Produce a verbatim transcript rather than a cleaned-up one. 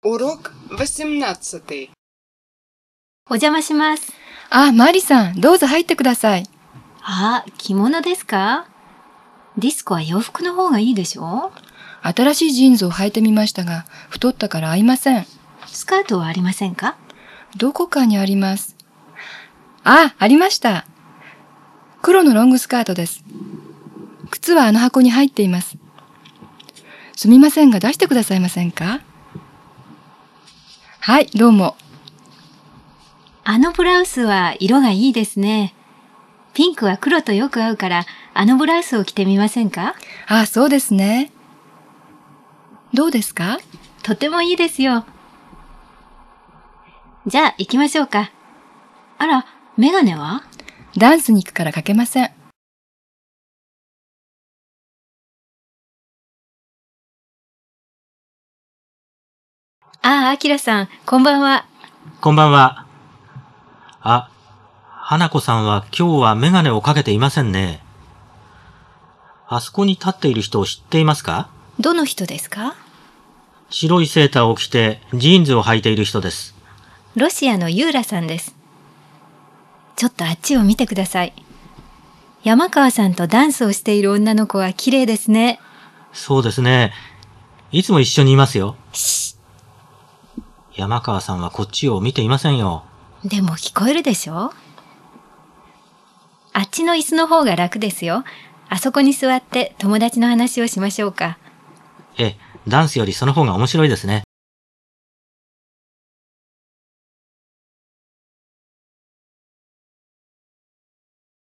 Урок восемнадцатый. お邪魔します。 あ、マリさん、どうぞ入ってください。 あ、着物ですか？ディスコは洋服の方がいいでしょ？ 新しいジーンズを履いてみましたが、太ったから合いません。 スカートはありませんか？ どこかにあります。あ、ありました。黒のロングスカートです。靴はあの箱に入っています。すみませんが出してくださいませんか？はい、どうも。 あのブラウスは色がいいですね。ピンクは黒とよく合うから、あのブラウスを着てみませんか？ あ、そうですね。どうですか？ とてもいいですよ。じゃあ行きましょうか。あら、メガネは？ ダンスに行くからかけません。 ああ、アキラさん、こんばんは。 こんばんは。あ、花子さんは今日はメガネをかけていませんね。あそこに立っている人を知っていますか？ どの人ですか？ 白いセーターを着てジーンズを履いている人です。 ロシアのユーラさんです。ちょっとあっちを見てください。山川さんとダンスをしている女の子は綺麗ですね。 そうですね。いつも一緒にいますよ。 し山川さんはこっちを見ていませんよ。 でも聞こえるでしょ？あっちの椅子の方が楽ですよ。あそこに座って友達の話をしましょうか。 ええ、ダンスよりその方が面白いですね。